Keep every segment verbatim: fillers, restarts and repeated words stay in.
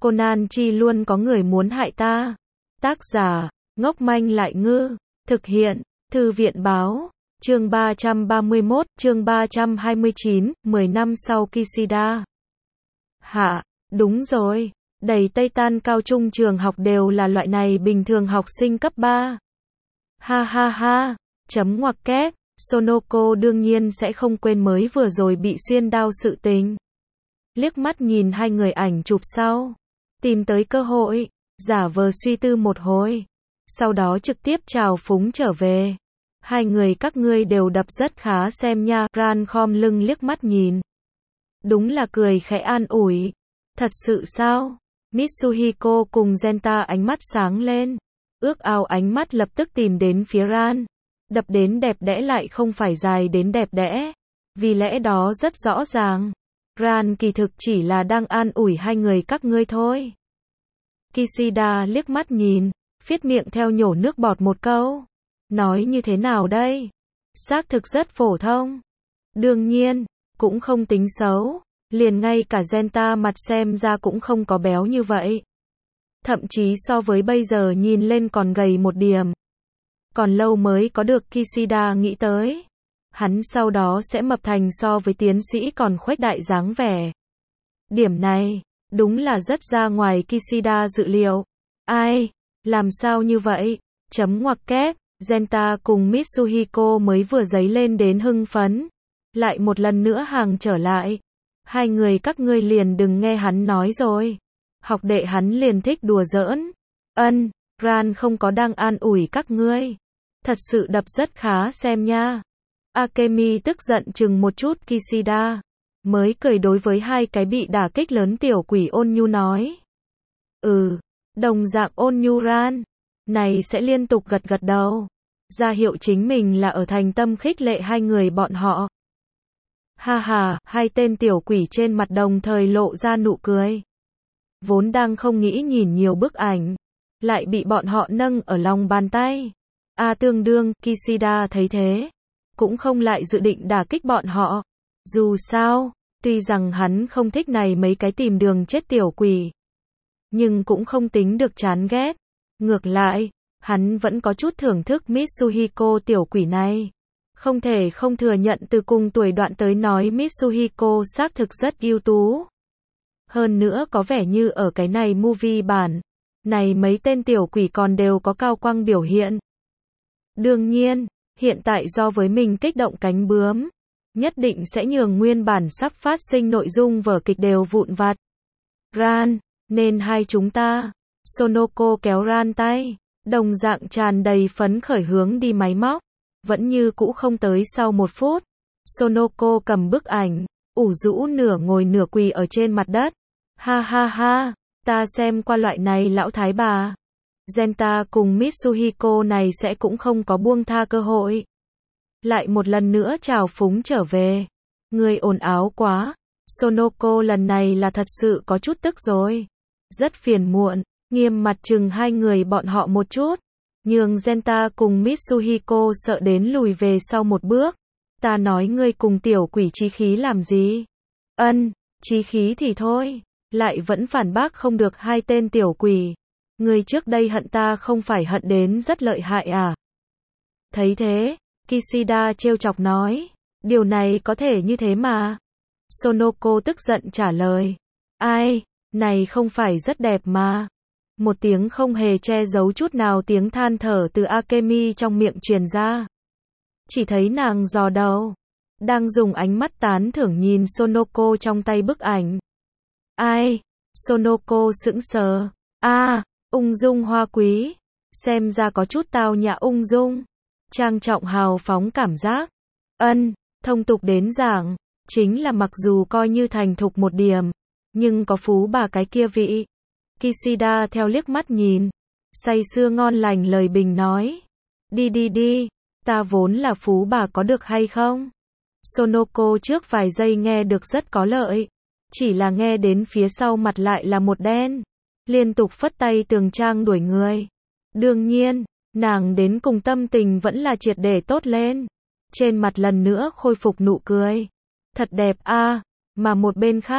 Conan chi luôn có người muốn hại ta. Tác giả, ngốc manh lại ngư. Thực hiện, Thư viện báo. Chương ba trăm ba mươi mốt, chương ba trăm hai mươi chín, mười năm sau Kishida. Hạ, đúng rồi. Đầy Tây Tan cao trung trường học đều là loại này bình thường học sinh cấp ba. Ha ha ha, chấm ngoặc kép, Sonoko đương nhiên sẽ không quên mới vừa rồi bị xuyên đao sự tình. Liếc mắt nhìn hai người ảnh chụp sau, tìm tới cơ hội, giả vờ suy tư một hồi, sau đó trực tiếp chào phúng trở về. Hai người các ngươi đều đập rất khá xem nha, Ran khom lưng liếc mắt nhìn. Đúng là cười khẽ an ủi. Thật sự sao? Mitsuhiko cùng Genta ánh mắt sáng lên. Ước ao ánh mắt lập tức tìm đến phía Ran. Đập đến đẹp đẽ lại không phải dài đến đẹp đẽ. Vì lẽ đó rất rõ ràng. Ran kỳ thực chỉ là đang an ủi hai người các ngươi thôi. Kishida liếc mắt nhìn, phiết miệng theo nhổ nước bọt một câu. Nói như thế nào đây? Xác thực rất phổ thông. Đương nhiên, cũng không tính xấu. Liền ngay cả Genta mặt xem ra cũng không có béo như vậy. Thậm chí so với bây giờ nhìn lên còn gầy một điểm. Còn lâu mới có được Kishida nghĩ tới. Hắn sau đó sẽ mập thành so với tiến sĩ còn khuếch đại dáng vẻ. Điểm này, đúng là rất ra ngoài Kishida dự liệu. Ai? Làm sao như vậy? Chấm ngoặc kép, Genta cùng Mitsuhiko mới vừa dấy lên đến hưng phấn. Lại một lần nữa hàng trở lại. Hai người các ngươi liền đừng nghe hắn nói rồi. Học đệ hắn liền thích đùa giỡn. Ân, Ran không có đang an ủi các ngươi. Thật sự đập rất khá xem nha. Akemi tức giận chừng một chút Kishida. Mới cười đối với hai cái bị đả kích lớn tiểu quỷ ôn nhu nói. Ừ, đồng dạng ôn nhu Ran. Này sẽ liên tục gật gật đầu. Ra hiệu chính mình là ở thành tâm khích lệ hai người bọn họ. Ha ha, hai tên tiểu quỷ trên mặt đồng thời lộ ra nụ cười. Vốn đang không nghĩ nhìn nhiều bức ảnh, lại bị bọn họ nâng ở lòng bàn tay. A tương đương, Kishida thấy thế, cũng không lại dự định đả kích bọn họ. Dù sao, tuy rằng hắn không thích này mấy cái tìm đường chết tiểu quỷ, nhưng cũng không tính được chán ghét. Ngược lại, hắn vẫn có chút thưởng thức Mitsuhiko tiểu quỷ này. Không thể không thừa nhận từ cùng tuổi đoạn tới nói Mitsuhiko xác thực rất ưu tú. Hơn nữa có vẻ như ở cái này movie bản, này mấy tên tiểu quỷ còn đều có cao quang biểu hiện. Đương nhiên, hiện tại do với mình kích động cánh bướm, nhất định sẽ nhường nguyên bản sắp phát sinh nội dung vở kịch đều vụn vặt. Ran, nên hai chúng ta. Sonoko kéo Ran tay, đồng dạng tràn đầy phấn khởi hướng đi máy móc. Vẫn như cũ không tới sau một phút. Sonoko cầm bức ảnh, ủ rũ nửa ngồi nửa quỳ ở trên mặt đất. Ha ha ha, ta xem qua loại này lão thái bà. Genta cùng Mitsuhiko này sẽ cũng không có buông tha cơ hội. Lại một lần nữa chào phúng trở về. Người ồn áo quá. Sonoko lần này là thật sự có chút tức rồi. Rất phiền muộn, nghiêm mặt chừng hai người bọn họ một chút. Nhường Genta cùng Mitsuhiko sợ đến lùi về sau một bước. Ta nói ngươi cùng tiểu quỷ chí khí làm gì? Ân, chí khí thì thôi. Lại vẫn phản bác không được hai tên tiểu quỷ. Ngươi trước đây hận ta không phải hận đến rất lợi hại à? Thấy thế, Kishida trêu chọc nói. Điều này có thể như thế mà. Sonoko tức giận trả lời. Ai, này không phải rất đẹp mà. Một tiếng không hề che giấu chút nào tiếng than thở từ Akemi trong miệng truyền ra. Chỉ thấy nàng dò đầu, đang dùng ánh mắt tán thưởng nhìn Sonoko trong tay bức ảnh. Ai? Sonoko sững sờ. A, à, ung dung hoa quý. Xem ra có chút tao nhã ung dung. Trang trọng hào phóng cảm giác. Ân, thông tục đến giảng, chính là mặc dù coi như thành thục một điểm, nhưng có phú bà cái kia vị. Kishida theo liếc mắt nhìn, say sưa ngon lành lời bình nói. Đi đi đi, ta vốn là phú bà có được hay không? Sonoko trước vài giây nghe được rất có lợi, chỉ là nghe đến phía sau mặt lại là một đen. Liên tục phất tay tường trang đuổi người. Đương nhiên, nàng đến cùng tâm tình vẫn là triệt để tốt lên. Trên mặt lần nữa khôi phục nụ cười. Thật đẹp a, à. Mà một bên khác,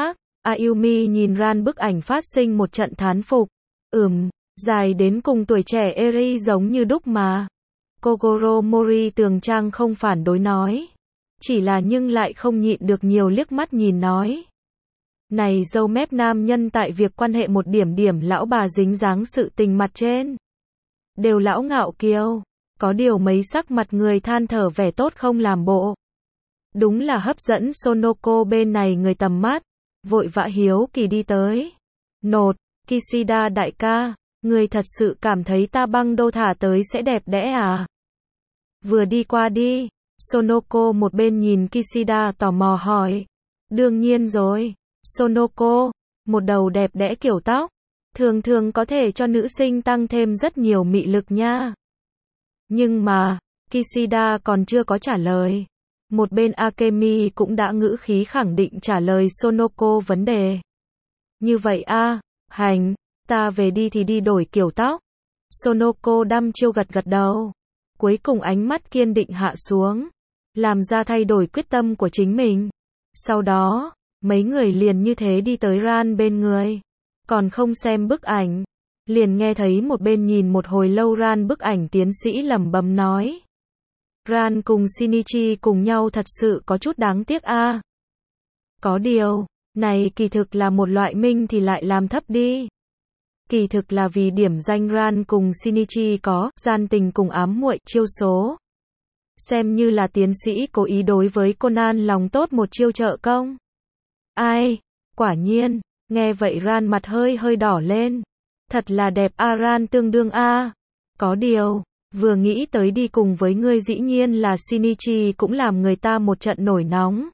Ayumi nhìn Ran bức ảnh phát sinh một trận thán phục. Ừm, dài đến cùng tuổi trẻ Eri giống như đúc mà. Kogoro Mori tường trang không phản đối nói. Chỉ là nhưng lại không nhịn được nhiều liếc mắt nhìn nói. Này dâu mép nam nhân tại việc quan hệ một điểm điểm lão bà dính dáng sự tình mặt trên. Đều lão ngạo kiêu. Có điều mấy sắc mặt người than thở vẻ tốt không làm bộ. Đúng là hấp dẫn Sonoko bên này người tầm mắt. Vội vã hiếu kỳ đi tới. Nột, Kishida đại ca, người thật sự cảm thấy ta băng đô thả tới sẽ đẹp đẽ à? Vừa đi qua đi, Sonoko một bên nhìn Kishida tò mò hỏi. Đương nhiên rồi, Sonoko, một đầu đẹp đẽ kiểu tóc, thường thường có thể cho nữ sinh tăng thêm rất nhiều mị lực nha. Nhưng mà, Kishida còn chưa có trả lời. Một bên Akemi cũng đã ngữ khí khẳng định trả lời Sonoko vấn đề. Như vậy a, hành, ta về đi thì đi đổi kiểu tóc. Sonoko đăm chiêu gật gật đầu. Cuối cùng ánh mắt kiên định hạ xuống. Làm ra thay đổi quyết tâm của chính mình. Sau đó, mấy người liền như thế đi tới Ran bên người. Còn không xem bức ảnh. Liền nghe thấy một bên nhìn một hồi lâu Ran bức ảnh tiến sĩ lẩm bẩm nói. Ran cùng Shinichi cùng nhau thật sự có chút đáng tiếc a. Có điều, này kỳ thực là một loại minh thì lại làm thấp đi. Kỳ thực là vì điểm danh Ran cùng Shinichi có gian tình cùng ám muội chiêu số. Xem như là tiến sĩ cố ý đối với Conan lòng tốt một chiêu trợ công. Ai, quả nhiên, nghe vậy Ran mặt hơi hơi đỏ lên. Thật là đẹp a Ran tương đương a. Có điều, vừa nghĩ tới đi cùng với ngươi dĩ nhiên là Shinichi cũng làm người ta một trận nổi nóng.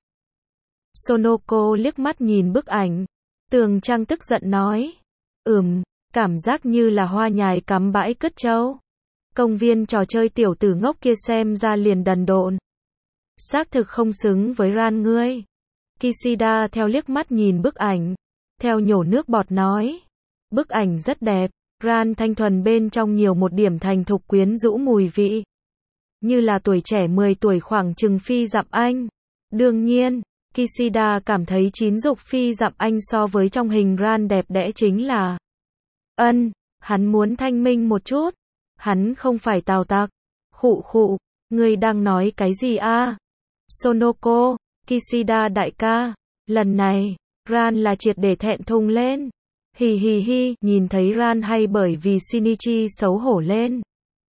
Sonoko liếc mắt nhìn bức ảnh. Tường Trang tức giận nói. Ừm, cảm giác như là hoa nhài cắm bãi cất trâu. Công viên trò chơi tiểu tử ngốc kia xem ra liền đần độn. Xác thực không xứng với Ran ngươi. Kishida theo liếc mắt nhìn bức ảnh. Theo nhổ nước bọt nói. Bức ảnh rất đẹp. Ran thanh thuần bên trong nhiều một điểm thành thục quyến rũ mùi vị. Như là tuổi trẻ mười tuổi khoảng chừng phi dặm anh. Đương nhiên, Kishida cảm thấy chín dục phi dặm anh so với trong hình Ran đẹp đẽ chính là. Ân, hắn muốn thanh minh một chút. Hắn không phải tào tặc. Khụ khụ, ngươi đang nói cái gì a? Sonoko, Kishida đại ca, lần này, Ran là triệt để thẹn thùng lên. Hì hì hi, nhìn thấy Ran hay bởi vì Shinichi xấu hổ lên.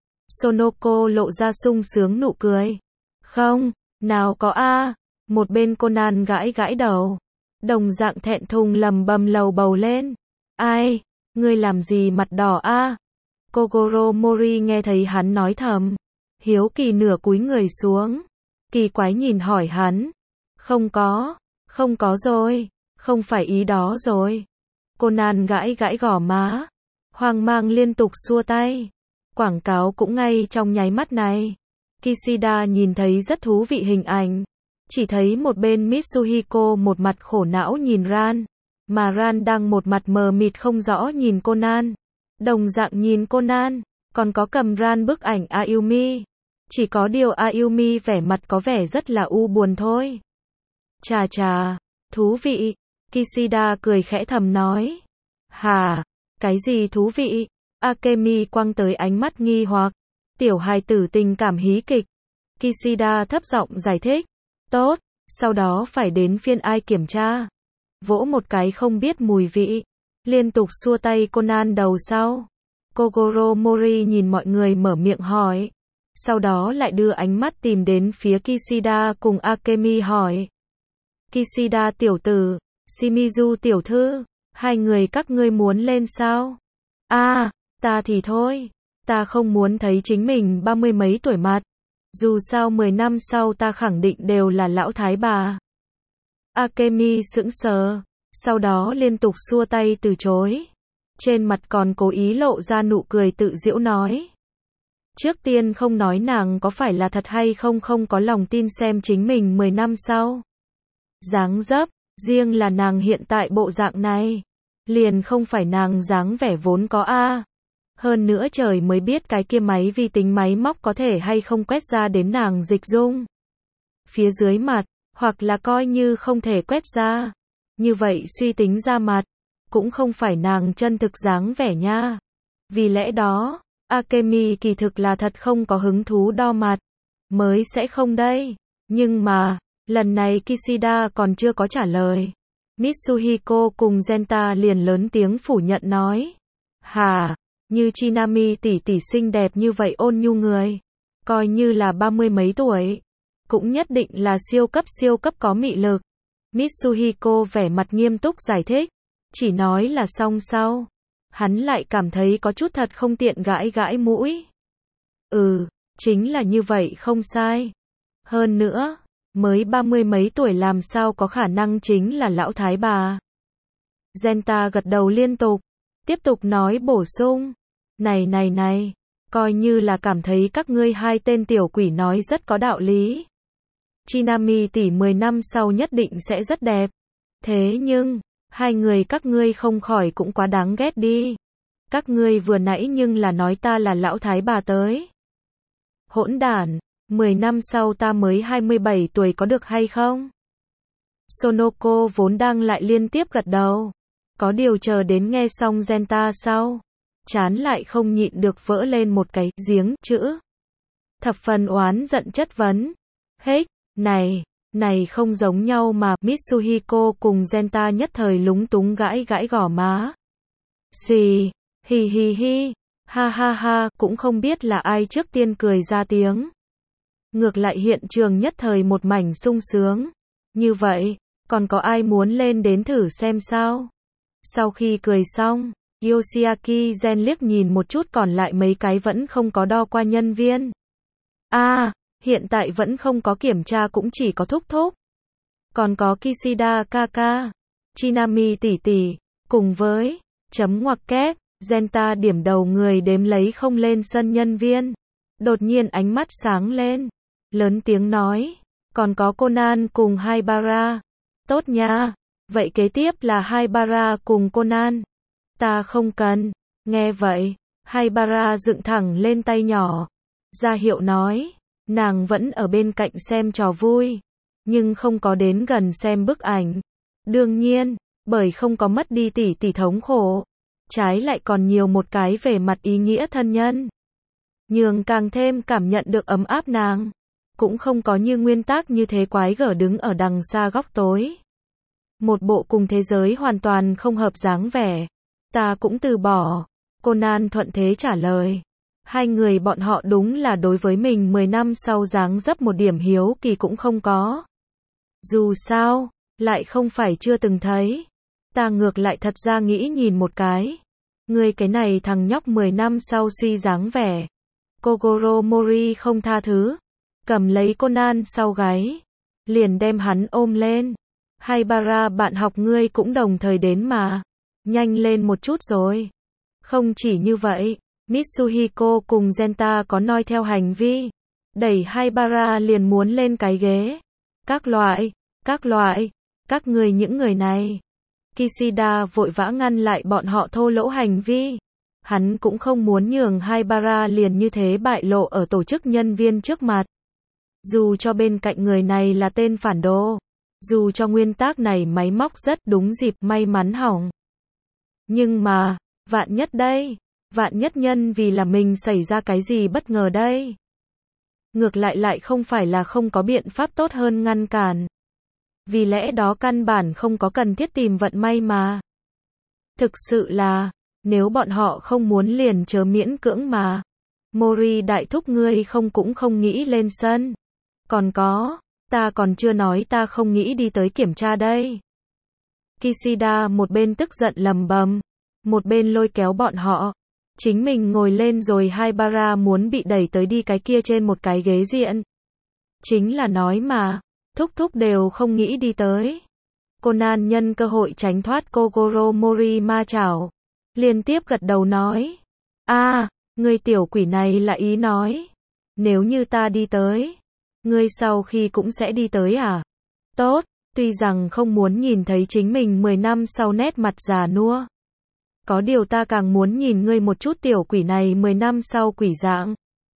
Sonoko lộ ra sung sướng nụ cười. Không, nào có a. Một bên Conan gãi gãi đầu. Đồng dạng thẹn thùng lầm bầm lầu bầu lên. Ai, ngươi làm gì mặt đỏ a? Kogoro Mori nghe thấy hắn nói thầm. Hiếu kỳ nửa cúi người xuống. Kỳ quái nhìn hỏi hắn. Không có, không có rồi, không phải ý đó rồi. Conan gãi gãi gò má. Hoang mang liên tục xua tay. Quảng cáo cũng ngay trong nháy mắt này. Kishida nhìn thấy rất thú vị hình ảnh. Chỉ thấy một bên Mitsuhiko một mặt khổ não nhìn Ran. Mà Ran đang một mặt mờ mịt không rõ nhìn Conan. Đồng dạng nhìn Conan. Còn có cầm Ran bức ảnh Ayumi. Chỉ có điều Ayumi vẻ mặt có vẻ rất là u buồn thôi. Chà chà, thú vị. Kishida cười khẽ thầm nói. Hà, cái gì thú vị? Akemi quăng tới ánh mắt nghi hoặc. Tiểu hài tử tình cảm hí kịch. Kishida thấp giọng giải thích. Tốt, sau đó phải đến phiên ai kiểm tra. Vỗ một cái không biết mùi vị. Liên tục xua tay Conan đầu sau. Kogoro Mori nhìn mọi người mở miệng hỏi. Sau đó lại đưa ánh mắt tìm đến phía Kishida cùng Akemi hỏi. Kishida tiểu tử, Shimizu tiểu thư, hai người các ngươi muốn lên sao? A, à, ta thì thôi, ta không muốn thấy chính mình ba mươi mấy tuổi mặt. Dù sao mười năm sau ta khẳng định đều là lão thái bà. Akemi sững sờ, sau đó liên tục xua tay từ chối. Trên mặt còn cố ý lộ ra nụ cười tự giễu nói. Trước tiên không nói nàng có phải là thật hay không không có lòng tin xem chính mình mười năm sau. Dáng dấp, riêng là nàng hiện tại bộ dạng này, liền không phải nàng dáng vẻ vốn có a. Hơn nữa trời mới biết cái kia máy vi tính máy móc có thể hay không quét ra đến nàng dịch dung phía dưới mặt, hoặc là coi như không thể quét ra. Như vậy suy tính ra mặt, cũng không phải nàng chân thực dáng vẻ nha. Vì lẽ đó, Akemi kỳ thực là thật không có hứng thú đo mặt. Mới sẽ không đây. Nhưng mà, lần này Kishida còn chưa có trả lời. Mitsuhiko cùng Genta liền lớn tiếng phủ nhận nói. Hả, như Chinami tỷ tỷ xinh đẹp như vậy ôn nhu người. Coi như là ba mươi mấy tuổi. Cũng nhất định là siêu cấp siêu cấp có mị lực. Mitsuhiko vẻ mặt nghiêm túc giải thích. Chỉ nói là xong sau. Hắn lại cảm thấy có chút thật không tiện gãi gãi mũi. Ừ, chính là như vậy không sai. Hơn nữa, mới ba mươi mấy tuổi làm sao có khả năng chính là lão thái bà. Genta gật đầu liên tục, tiếp tục nói bổ sung. Này này này, coi như là cảm thấy các ngươi hai tên tiểu quỷ nói rất có đạo lý. Chinami tỷ mười năm sau nhất định sẽ rất đẹp. Thế nhưng, hai người các ngươi không khỏi cũng quá đáng ghét đi. Các ngươi vừa nãy nhưng là nói ta là lão thái bà tới. Hỗn đản, mười năm sau ta mới hai mươi bảy tuổi có được hay không? Sonoko vốn đang lại liên tiếp gật đầu. Có điều chờ đến nghe xong Genta sau. Chán lại không nhịn được vỡ lên một cái giếng chữ. Thập phần oán giận chất vấn. Hết, này, này không giống nhau mà. Mitsuhiko cùng Genta nhất thời lúng túng gãi gãi gò má. Gì? Hi hi hi. Ha ha ha, cũng không biết là ai trước tiên cười ra tiếng. Ngược lại hiện trường nhất thời một mảnh sung sướng. Như vậy, còn có ai muốn lên đến thử xem sao? Sau khi cười xong, Yoshiaki Gen liếc nhìn một chút còn lại mấy cái vẫn không có đo qua nhân viên. À, hiện tại vẫn không có kiểm tra cũng chỉ có thúc thúc. Còn có Kishida Kaka, Chinami tỷ tỷ, cùng với chấm ngoặc kép, Genta điểm đầu người đếm lấy không lên sân nhân viên. Đột nhiên ánh mắt sáng lên, lớn tiếng nói, còn có Conan cùng Haibara. Tốt nha, vậy kế tiếp là Haibara cùng Conan. Ta không cần. Nghe vậy, Haibara dựng thẳng lên tay nhỏ, ra hiệu nói, nàng vẫn ở bên cạnh xem trò vui, nhưng không có đến gần xem bức ảnh. Đương nhiên, bởi không có mất đi tỷ tỷ thống khổ, trái lại còn nhiều một cái về mặt ý nghĩa thân nhân. Nhường càng thêm cảm nhận được ấm áp nàng. Cũng không có như nguyên tắc như thế quái gở đứng ở đằng xa góc tối. Một bộ cùng thế giới hoàn toàn không hợp dáng vẻ. Ta cũng từ bỏ. Conan thuận thế trả lời. Hai người bọn họ đúng là đối với mình mười năm sau dáng dấp một điểm hiếu kỳ cũng không có. Dù sao, lại không phải chưa từng thấy. Ta ngược lại thật ra nghĩ nhìn một cái. Ngươi cái này thằng nhóc mười năm sau suy dáng vẻ. Kogoro Mori không tha thứ. Cầm lấy Conan sau gáy. Liền đem hắn ôm lên. Haibara bạn học ngươi cũng đồng thời đến mà. Nhanh lên một chút rồi. Không chỉ như vậy, Mitsuhiko cùng Genta có noi theo hành vi. Đẩy Haibara liền muốn lên cái ghế. Các loại, các loại, các người những người này. Kishida vội vã ngăn lại bọn họ thô lỗ hành vi. Hắn cũng không muốn nhường Haibara liền như thế bại lộ ở tổ chức nhân viên trước mặt. Dù cho bên cạnh người này là tên phản đồ. Dù cho nguyên tắc này máy móc rất đúng dịp may mắn hỏng. Nhưng mà, vạn nhất đây, vạn nhất nhân vì là mình xảy ra cái gì bất ngờ đây. Ngược lại lại không phải là không có biện pháp tốt hơn ngăn cản. Vì lẽ đó căn bản không có cần thiết tìm vận may mà. Thực sự là, nếu bọn họ không muốn liền chớ miễn cưỡng mà. Mori đại thúc ngươi không cũng không nghĩ lên sân. Còn có, ta còn chưa nói ta không nghĩ đi tới kiểm tra đây. Kishida một bên tức giận lầm bầm, một bên lôi kéo bọn họ. Chính mình ngồi lên rồi Haibara muốn bị đẩy tới đi cái kia trên một cái ghế diện. Chính là nói mà, thúc thúc đều không nghĩ đi tới. Conan nhân cơ hội tránh thoát Kogoro Mori ma chảo. Liên tiếp gật đầu nói. À, người tiểu quỷ này là ý nói. Nếu như ta đi tới, ngươi sau khi cũng sẽ đi tới à? Tốt, tuy rằng không muốn nhìn thấy chính mình mười năm sau nét mặt già nua. Có điều ta càng muốn nhìn ngươi một chút tiểu quỷ này mười năm sau quỷ dạng.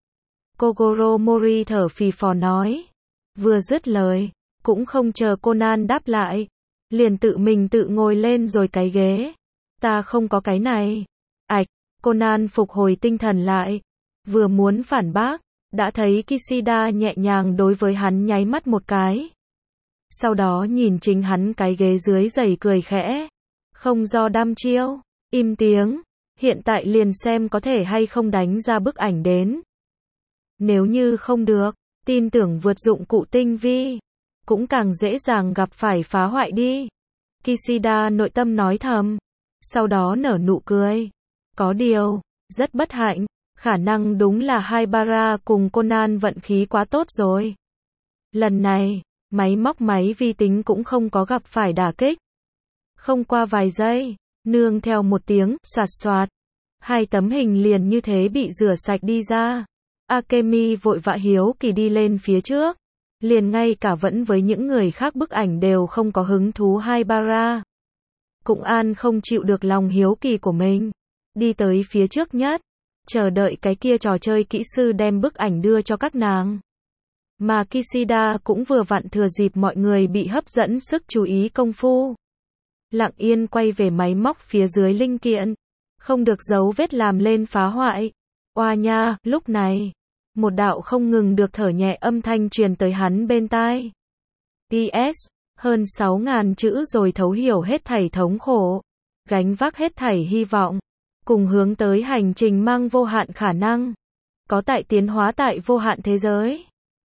Kogoro Mori thở phì phò nói. Vừa dứt lời, cũng không chờ Conan đáp lại. liền tự mình tự ngồi lên rồi cái ghế. Ta không có cái này. Ạch, Conan phục hồi tinh thần lại. Vừa muốn phản bác, đã thấy Kishida nhẹ nhàng đối với hắn nháy mắt một cái. Sau đó nhìn chính hắn cái ghế dưới giày cười khẽ. Không do đăm chiêu, im tiếng, hiện tại liền xem có thể hay không đánh ra bức ảnh đến. Nếu như không được, tin tưởng vượt dụng cụ tinh vi, cũng càng dễ dàng gặp phải phá hoại đi. Kishida nội tâm nói thầm, sau đó nở nụ cười. Có điều, rất bất hạnh, khả năng đúng là Haibara cùng Conan vận khí quá tốt rồi. Lần này, máy móc máy vi tính cũng không có gặp phải đả kích. Không qua vài giây, nương theo một tiếng soạt soạt, hai tấm hình liền như thế bị rửa sạch đi ra. Akemi vội vã hiếu kỳ đi lên phía trước, liền ngay cả vẫn với những người khác bức ảnh đều không có hứng thú Haibara. Cũng an không chịu được lòng hiếu kỳ của mình, đi tới phía trước nhất, chờ đợi cái kia trò chơi kỹ sư đem bức ảnh đưa cho các nàng. Mà Kishida cũng vừa vặn thừa dịp mọi người bị hấp dẫn sức chú ý công phu. Lặng yên quay về máy móc phía dưới linh kiện, không được dấu vết làm lên phá hoại. Oa nha, lúc này, một đạo không ngừng được thở nhẹ âm thanh truyền tới hắn bên tai. pê ét, hơn sáu ngàn chữ rồi thấu hiểu hết thảy thống khổ, gánh vác hết thảy hy vọng, cùng hướng tới hành trình mang vô hạn khả năng, có tại tiến hóa tại vô hạn thế giới.